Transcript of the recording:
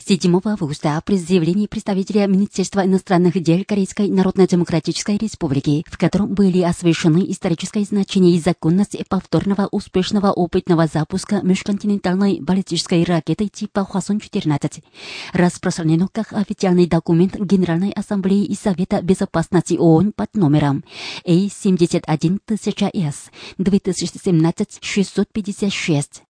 7 августа при заявлении представителя Министерства иностранных дел Корейской Народно-Демократической Республики, в котором были освещены историческое значение и законность повторного успешного опытного запуска межконтинентальной баллистической ракеты типа Хвасон-14, распространено как официальный документ Генеральной Ассамблеи и Совета Безопасности ООН под номером A71000S 2017-656.